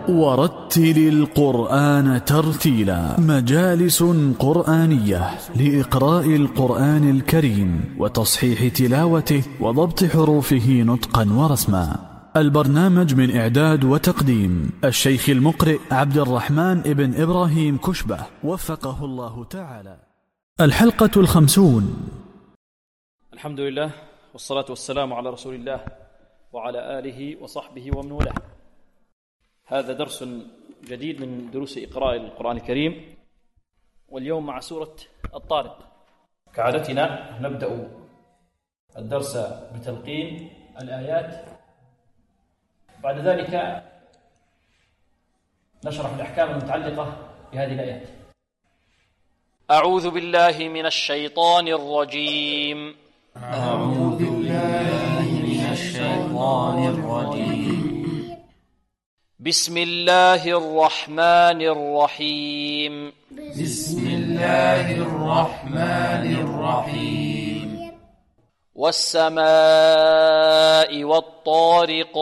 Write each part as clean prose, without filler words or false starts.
ورتل القرآن ترتيلا. مجالس قرآنية لإقراء القرآن الكريم وتصحيح تلاوته وضبط حروفه نطقا ورسما. البرنامج من إعداد وتقديم الشيخ المقرئ عبد الرحمن ابن إبراهيم كشبة وفقه الله تعالى. الحلقة 50. الحمد لله والصلاة والسلام على رسول الله وعلى آله وصحبه ومن والاه. هذا درس جديد من دروس إقراء القرآن الكريم، واليوم مع سورة الطارق. كعادتنا نبدأ الدرس بتلقين الآيات، بعد ذلك نشرح الأحكام المتعلقة بهذه الآيات. أعوذ بالله من الشيطان الرجيم. أعوذ بالله من الشيطان الرجيم. بسم الله الرحمن الرحيم. بسم الله الرحمن الرحيم. والسماء والطارق.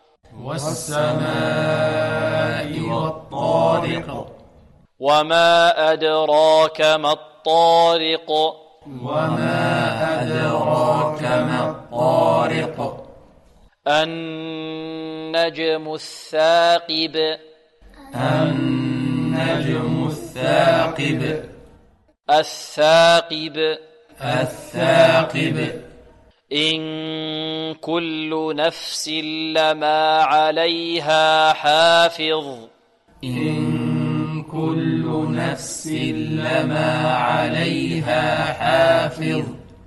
والسماء والطارق. وما أدراك ما الطارق. وما أدراك ما الطارق. النجم الثاقب. النجم الثاقب. الثاقب. الثاقب. إن كل نفس لما عليها حافظ. إن كل نفس لما عليها حافظ.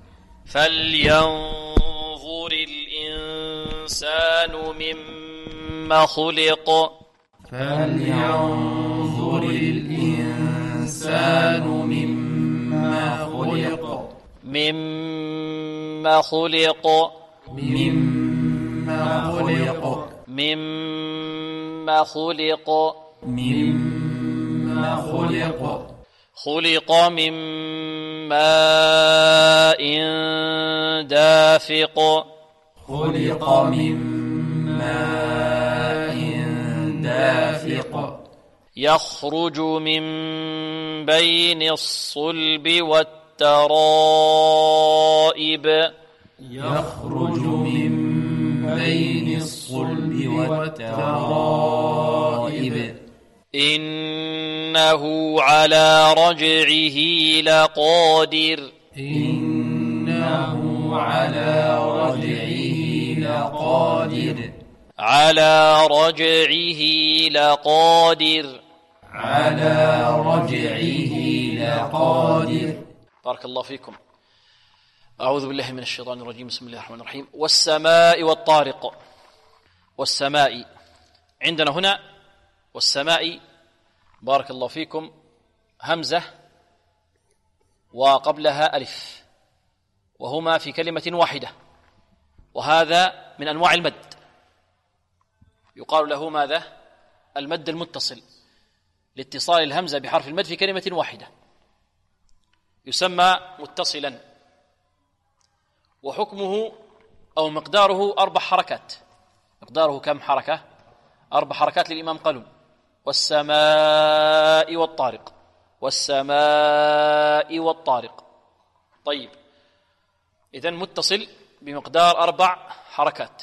فلينظر الإنسان مما خلق. فلينظر الإنسان مما خلق. مما خلق. مما خلق. مما خلق. مما خلق. خلق من ماء دافق. خلق من ماء دافق. يخرج من بين الصلب والترائب. يخرج من بين الصلب والترائب. إنه على رجعه لقادر. إنه على رجعه لقادر. على رجعه لقادر. على رجعه لقادر. بارك الله فيكم. أعوذ بالله من الشيطان الرجيم. بسم الله الرحمن الرحيم. والسماء والطارق. والسماء عندنا هنا والسماء، بارك الله فيكم، همزة وقبلها ألف، وهما في كلمة واحدة، وهذا من أنواع المد، يقال له ماذا؟ المد المتصل، لاتصال الهمزة بحرف المد في كلمة واحدة يسمى متصلا، وحكمه أو مقداره 4 حركات. مقداره كم حركة؟ 4 حركات للإمام قالون. والسماء والطارق. والسماء والطارق. طيب، إذن متصل بمقدار 4 حركات.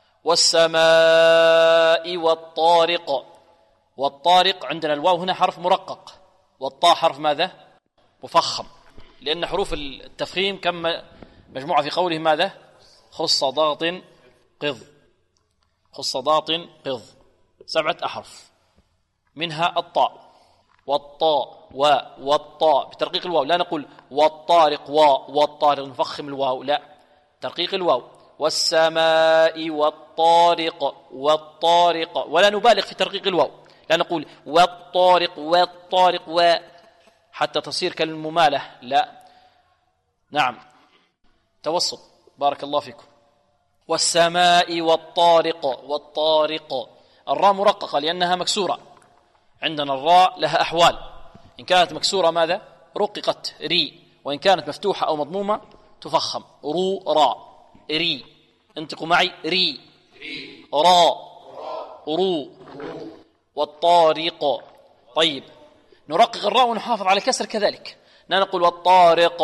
والسماء والطارق. والطارق عندنا الواو هنا حرف مرقق، والطاء حرف ماذا؟ مفخم، لأن حروف التفخيم كم مجموعة في قوله ماذا؟ خص ضغط قض. خص ضغط قض، 7 أحرف، منها الطاء والطاء والطاء بترقيق الواو، لا نقول والطارق والطارق نفخم الواو، لا، ترقيق الواو. والسماء والطارق. والطارق، ولا نبالغ في ترقيق الواو، لا نقول والطارق والطارق حتى تصير كالممالة، لا، نعم، توسط. بارك الله فيكم. والسماء والطارق. والطارق، الراء مرققة لأنها مكسورة، عندنا الراء لها أحوال، إن كانت مكسورة ماذا؟ رققت ري، وإن كانت مفتوحة أو مضمومة تفخم رو راء. ري، انطقوا معي، ري را رو. والطارق. طيب نرقق الراء ونحافظ على الكسر كذلك، لا نقول والطارق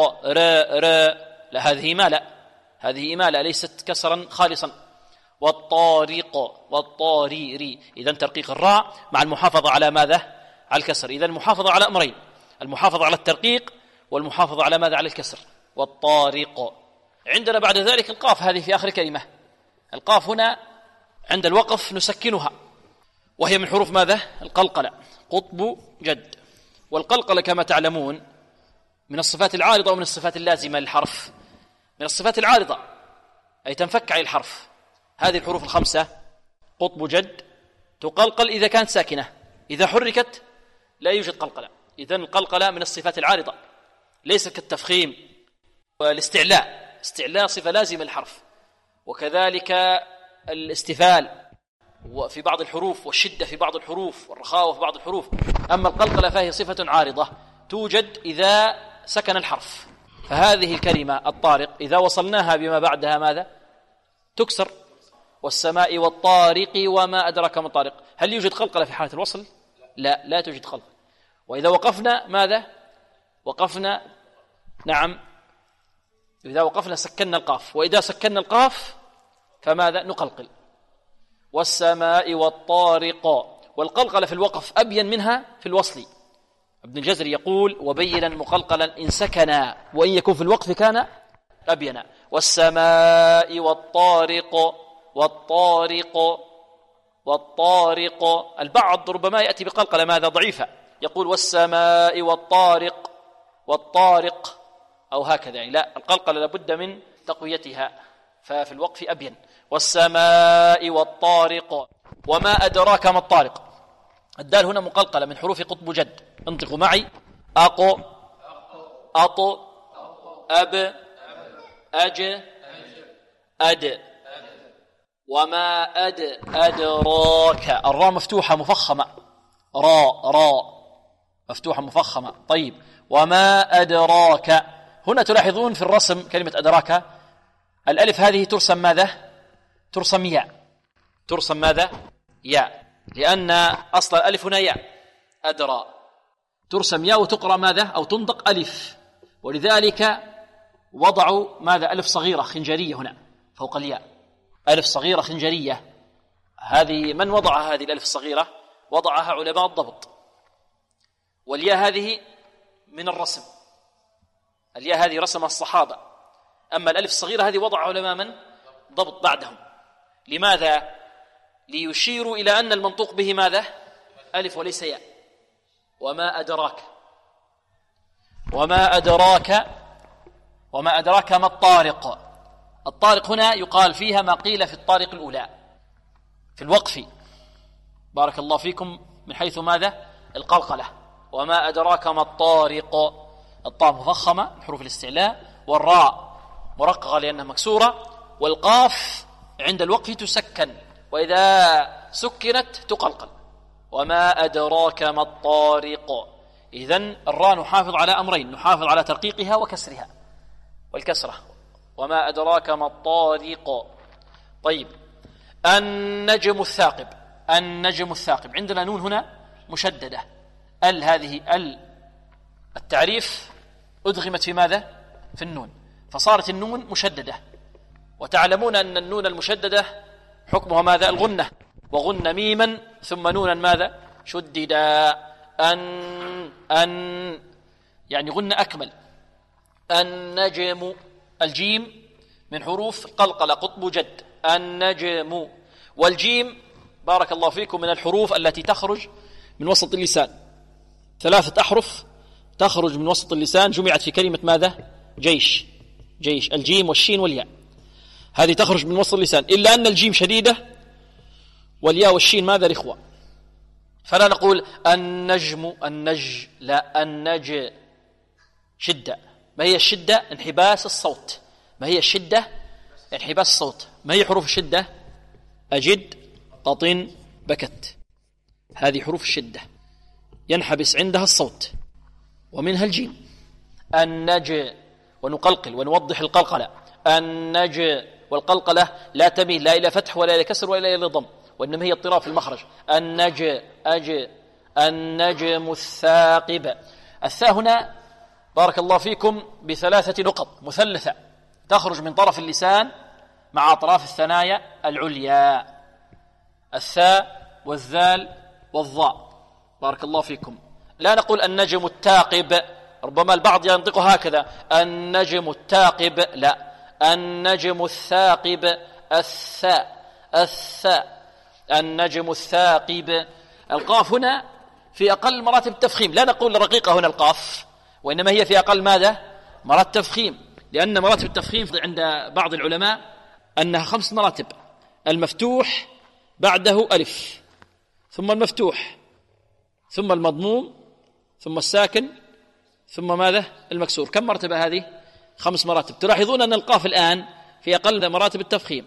لا، هذه إمالة، هذه إمالة ليست كسرا خالصا. والطارق والطاريري، إذن ترقيق الراء مع المحافظة على ماذا؟ على الكسر. إذن المحافظة على أمرين، المحافظة على الترقيق والمحافظة على ماذا؟ على الكسر. والطارق. عندنا بعد ذلك القاف، هذه في آخر الكلمة. القاف هنا عند الوقف نسكنها، وهي من حروف ماذا؟ القلقلة، قطب جد. والقلقلة كما تعلمون من الصفات العارضة ومن الصفات اللازمة للحرف. من الصفات العارضة أي تنفك عن الحرف. هذه الحروف الخمسة قطب جد تقلقل إذا كانت ساكنة، إذا حركت لا يوجد قلقلة. إذن القلقلة من الصفات العارضة، ليس كالتفخيم والاستعلاء. استعلاء صفة لازمة للحرف، وكذلك الاستفال وفي بعض الحروف، والشدة في بعض الحروف، والرخاوة في بعض الحروف. أما القلقلة فهي صفة عارضة توجد إذا سكن الحرف. فهذه الكلمة الطارق إذا وصلناها بما بعدها ماذا؟ تكسر. والسماء والطارق وما أدرك ما الطارق. هل يوجد قلقلة في حالة الوصل؟ لا، لا توجد قلقلة. وإذا وقفنا ماذا؟ وقفنا، نعم، إذا وقفنا سكننا القاف، وإذا سكننا القاف فماذا؟ نقلقل. والسماء والطارق. والقلقلة في الوقف أبين منها في الوصل. ابن الجزري يقول وبينا مقلقلا إن سكنا، وإن يكون في الوقف كان أبينا. والسماء والطارق. والطارق والطارق. البعض ربما يأتي بقلقلة ماذا؟ ضعيفة، يقول والسماء والطارق والطارق أو هكذا، يعني لا، القلقلة لابد من تقويتها، ففي الوقف أبين. والسماء والطارق. وما أدراك ما الطارق. الدال هنا مقلقلة من حروف قطب جد. انطقوا معي: أق أط أب أج أد. وما أدراك. الراء مفتوحة مفخمة، راء مفتوحة مفخمة. طيب وما أدراك. هنا تلاحظون في الرسم كلمة أدراك الألف هذه ترسم ماذا؟ ترسم ياء. ترسم ماذا؟ ياء، لأن أصل الألف هنا ياء. أدرى ترسم ياء وتقرأ ماذا؟ أو تنطق ألف. ولذلك وضعوا ماذا؟ ألف صغيرة خنجرية هنا فوق الياء، ألف صغيرة خنجرية. هذه من وضع هذه الألف الصغيرة؟ وضعها علماء الضبط. والياء هذه من الرسم، الياء هذه رسمها الصحابة. أما الألف الصغيرة هذه وضع علماء من ضبط بعدهم. لماذا؟ ليشيروا إلى أن المنطوق به ماذا؟ ألف وليس ياء. وما أدراك. وما أدراك. وما أدراك ما الطارق. الطارق هنا يقال فيها ما قيل في الطارق الأولى في الوقف، بارك الله فيكم، من حيث ماذا؟ القلقلة. وما أدراك ما الطارق. الطاء مفخمة من حروف الاستعلاء، والراء مرققة لأنها مكسورة، والقاف عند الوقف تسكن، وإذا سكنت تقلقل. وما أدراك ما الطارق. إذن الراء نحافظ على أمرين، نحافظ على ترقيقها وكسرها والكسرة. وما أدراك ما الطارق. طيب النجم الثاقب. النجم الثاقب عندنا نون هنا مشددة، هذه التعريف أدغمت في ماذا؟ في النون، فصارت النون مشددة. وتعلمون أن النون المشددة حكمها ماذا؟ الغنة. وغن ميما ثم نونا ماذا؟ شددا. أن يعني غن أكمل. النجم. الجيم من حروف القلقلة قطب جد. النجم. والجيم بارك الله فيكم من الحروف التي تخرج من وسط اللسان. 3 أحرف تخرج من وسط اللسان جمعت في كلمة ماذا؟ جيش. جيش. الجيم والشين والياء هذه تخرج من وسط اللسان، إلا أن الجيم شديدة والياء والشين ماذا؟ رخوة. فلا نقول النجم النج، لا، النج شدة. ما هي الشدة؟ انحباس الصوت. ما هي الشدة؟ انحباس الصوت. ما هي حروف الشدة؟ أجد قطن بكت. هذه حروف الشدة ينحبس عندها الصوت، ومنها الجيم. النج. ونقلقل ونوضح القلقلة. النج. والقلقلة لا تميل لا إلى فتح ولا إلى كسر ولا إلى ضم، وإنما هي اضطراب في المخرج. النجم الثاقب. الثاء هنا بارك الله فيكم ب3 نقط مثلثة تخرج من طرف اللسان مع أطراف الثنايا العليا، الثاء والذال والظاء. بارك الله فيكم. لا نقول النجم التاقب، ربما البعض ينطق هكذا النجم التاقب، لا، النجم الثاقب. الثاء النجم الثاقب. القاف هنا في أقل مراتب التفخيم، لا نقول رقيقة هنا القاف، وإنما هي في أقل ماذا؟ مراتب التفخيم، لأن مراتب التفخيم عند بعض العلماء أنها 5 مراتب: المفتوح بعده ألف، ثم المفتوح، ثم المضموم، ثم الساكن، ثم ماذا؟ المكسور. كم مرتبة هذه؟ 5 مراتب. تلاحظون أن القاف الآن في أقل مراتب التفخيم،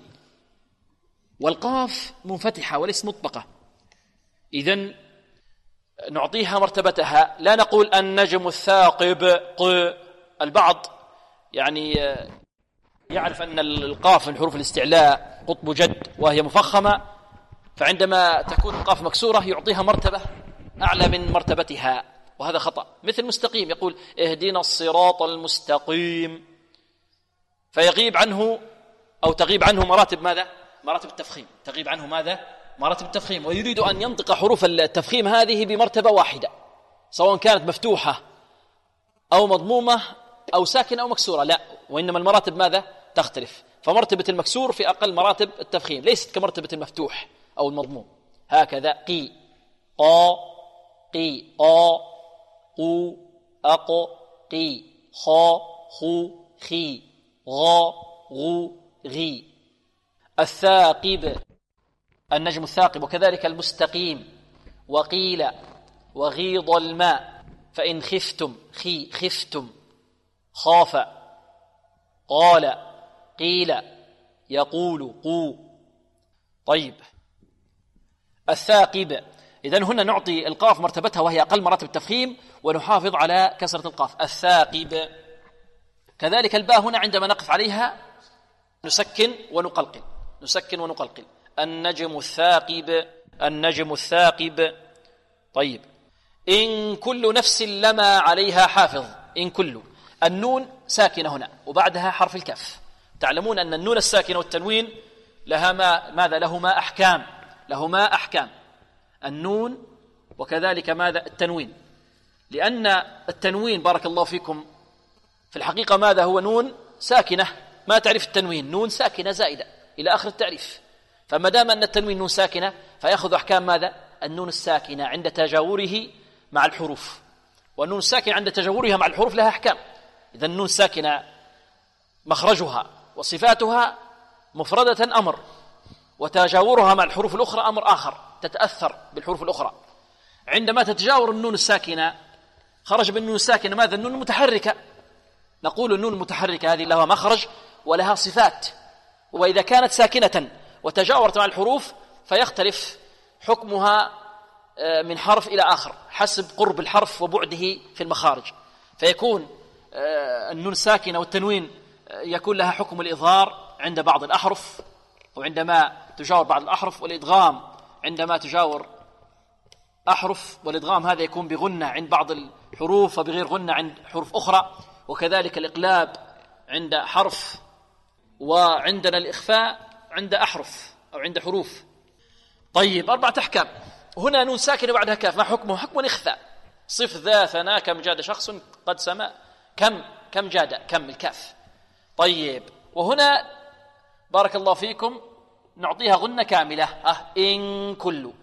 والقاف منفتحة وليس مطبقة، إذن نعطيها مرتبتها. لا نقول النجم الثاقب البعض يعني يعرف أن القاف من حروف الاستعلاء قطب جد وهي مفخمة، فعندما تكون القاف مكسورة يعطيها مرتبة أعلى من مرتبتها، وهذا خطأ. مثل مستقيم، يقول اهدنا الصراط المستقيم، فيغيب عنه أو تغيب عنه مراتب ماذا؟ مراتب التفخيم. تغيب عنه ماذا؟ مراتب التفخيم. ويريد أن ينطق حروف التفخيم هذه بمرتبة واحدة، سواء كانت مفتوحة أو مضمومة أو ساكنة أو مكسورة، لا، وإنما المراتب ماذا؟ تختلف. فمرتبة المكسور في أقل مراتب التفخيم، ليست كمرتبة المفتوح أو المضموم. هكذا قي قا قي قا قو أق قي خا خو خي غا غو غي. الثاقب النجم الثاقب، وكذلك المستقيم. وقيل وغيض الماء، فإن خفتم خفتم، خاف قال قيل يقول قو. طيب، الثاقب. إذن هنا نعطي القاف مرتبتها وهي أقل مراتب التفخيم، ونحافظ على كسرة القاف. الثاقب. كذلك الباء هنا عندما نقف عليها نسكن ونقلقل. النجم الثاقب. النجم الثاقب. طيب، إن كل نفس لما عليها حافظ. إن كل، النون ساكنة هنا وبعدها حرف الكاف. تعلمون أن النون الساكنة والتنوين لها ماذا؟ لهما أحكام. النون وكذلك ماذا؟ التنوين. لأن التنوين بارك الله فيكم في الحقيقة ماذا هو؟ نون ساكنة، ما تعرف التنوين، نون ساكنة زائدة إلى آخر التعريف. فما دام أن التنوين نون ساكنة فيأخذ أحكام ماذا؟ النون الساكنة عند تجاوره مع الحروف، والنون الساكنة عند تجاورها مع الحروف لها أحكام. إذا النون الساكنة مخرجها وصفاتها مفردة أمر، وتجاورها مع الحروف الأخرى أمر آخر، تتأثر بالحروف الأخرى. عندما تتجاور النون الساكنة خرج بالنون الساكنة ماذا؟ النون المتحركة. نقول النون المتحركة هذه لها مخرج ولها صفات، وإذا كانت ساكنة وتجاورت مع الحروف فيختلف حكمها من حرف إلى آخر حسب قرب الحرف وبعده في المخارج. فيكون النون الساكنة والتنوين يكون لها حكم الإظهار عند بعض الأحرف وعندما تجاور بعض الأحرف، والإدغام عندما تجاور أحرف، والإدغام هذا يكون بغنة عند بعض الحروف وبغير غنة عند حروف أخرى، وكذلك الإقلاب عند حرف، وعندنا الإخفاء عند أحرف أو عند حروف. طيب، 4 أحكام. هنا نون ساكنة بعدها كاف، ما حكمه؟ حكم الإخفاء. صف ذا ثنا كم جاد شخص قد سما. كم جاد، كم الكاف. طيب، وهنا بارك الله فيكم نعطيها غنة كاملة. إن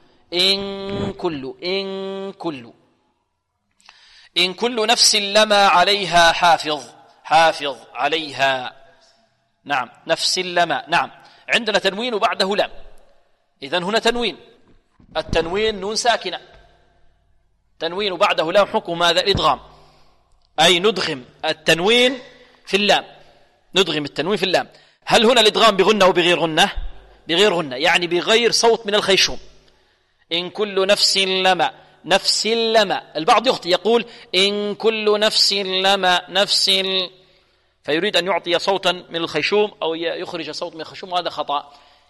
كل نفس لما عليها حافظ عليها. نعم، نفس لما. نعم، عندنا تنوين وبعده لام، إذن هنا تنوين. التنوين نون ساكنة، تنوين وبعده لام، حكم ماذا؟ الإدغام، أي ندغم التنوين في اللام. ندغم التنوين في اللام. هل هنا الإدغام بغنة وبغير غنة؟ بغير غنة، يعني بغير صوت من الخيشوم. إن كل نفس لما. البعض يخطئ يقول إن كل نفس لما فيريد أن يعطي صوتا من الخيشوم أو يخرج صوت من الخيشوم، وهذا خطأ.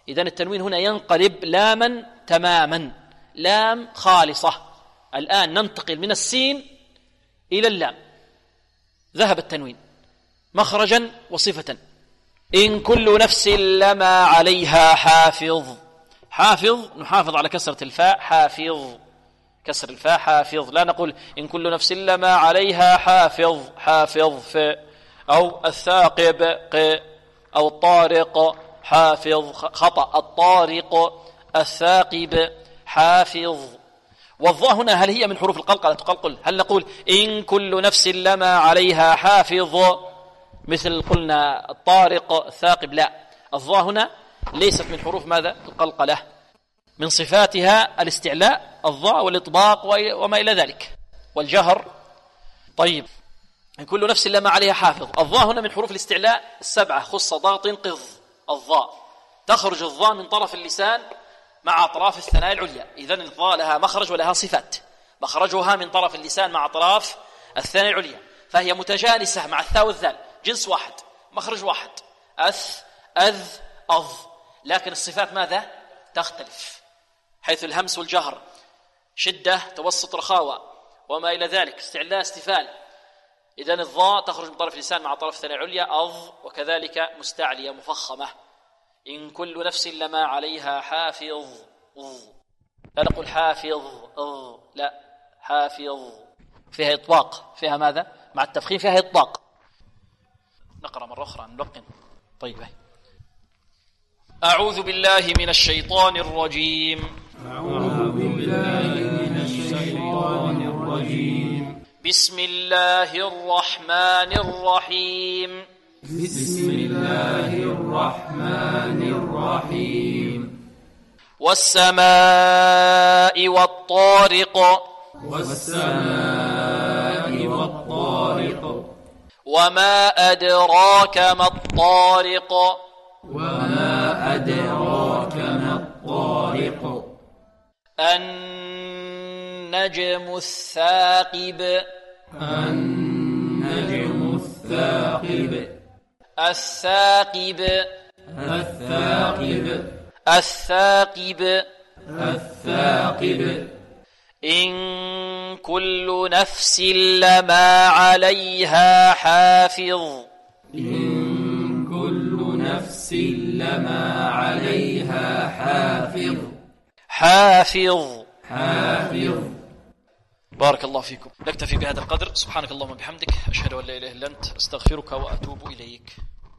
إذن التنوين هنا ينقلب لاما تماما، لام خالصة. الآن ننتقل من السين إلى اللام، ذهب التنوين مخرجا وصفة. إن كل نفس لما عليها حافظ. حافظ نحافظ على كسرة الفاء، حافظ، كسر الفاء حافظ. لا نقول إن كل نفس لما عليها حافظ، حافظ ف، أو الثاقب ق، أو الطارق حافظ، خطأ، الطارق، الثاقب حافظ. والظاء هنا هل هي من حروف القلقلة تقلقل؟ هل نقول إن كل نفس لما عليها حافظ مثل قلنا الطارق الثاقب؟ لا، الظاء هنا ليست من حروف ماذا؟ القلقلة. من صفاتها الاستعلاء الظاء والإطباق وما إلى ذلك والجهر. طيب، إن كل نفس لما عليها حافظ، الظاء هنا من حروف الاستعلاء السبعة، خص ضغط قض. الظاء تخرج الظاء من طرف اللسان مع أطراف الثنايا العليا. إذن الظاء لها مخرج ولها صفات. مخرجها من طرف اللسان مع أطراف الثنايا العليا، فهي متجانسة مع الثاء والذال، جنس واحد، مخرج واحد، أث، أذ، أظ. لكن الصفات ماذا؟ تختلف، حيث الهمس والجهر، شدة، توسط، رخاوة وما إلى ذلك، استعلاء، استفال. إذن الظاء تخرج من طرف اللسان مع طرف الثنايا العليا أظ، وكذلك مستعلية مفخمة. إن كل نفس لما عليها حافظ. لا نقول حافظ لا، حافظ. فيها إطلاق، فيها ماذا؟ مع التفخيم فيها إطلاق. نقرأ مرة أخرى نلقن. طيب، أعوذ بالله من الشيطان الرجيم. أعوذ بالله من الشيطان الرجيم. بسم الله الرحمن الرحيم. بسم الله الرحمن الرحيم. والسماء والطارق. والسماء والطارق. وما أدراك ما الطارق. وما أدراك ما الطارق. النجم الثاقب. النجم الثاقب. الثاقب. الثاقب. الثاقب. الثاقب. إن كل نفس لما عليها حافظ. إن كل نفس لما عليها حافظ. حافظ. حافظ. بارك الله فيكم. نكتفي بهذا القدر. سبحانك اللهم وبحمدك، أشهد أن لا إله إلا أنت، أستغفرك وأتوب إليك.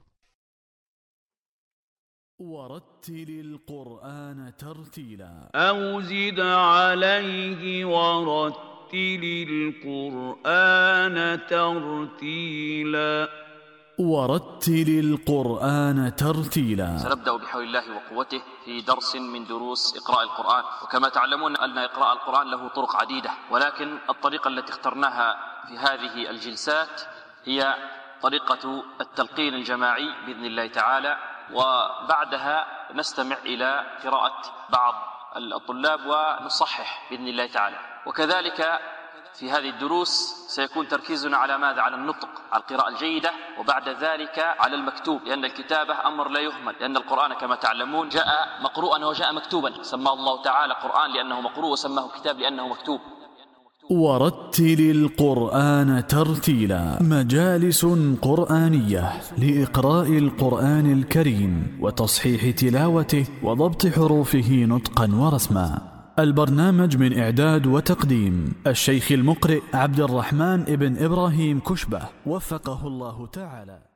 ورتل القرآن ترتيلا. أو زد عليه ورتل القرآن ترتيلا. ورتل القرآن ترتيلا. سنبدأ بحول الله وقوته في درس من دروس إقراء القرآن. وكما تعلمون أن إقراء القرآن له طرق عديدة، ولكن الطريقة التي اخترناها في هذه الجلسات هي طريقة التلقين الجماعي بإذن الله تعالى، وبعدها نستمع إلى قراءة بعض الطلاب ونصحح بإذن الله تعالى. وكذلك في هذه الدروس سيكون تركيزنا على ماذا؟ على النطق، على القراءة الجيدة، وبعد ذلك على المكتوب، لأن الكتابة أمر لا يهمل، لأن القرآن كما تعلمون جاء مقروءا وجاء مكتوبا. سماه الله تعالى قرآن لأنه مقروء، وسماه كتاب لأنه مكتوب. ورتل القرآن ترتيلا. مجالس قرآنية لإقراء القرآن الكريم وتصحيح تلاوته وضبط حروفه نطقا ورسما. البرنامج من إعداد وتقديم الشيخ المقرئ عبد الرحمن ابن إبراهيم كشبة، وفقه الله تعالى.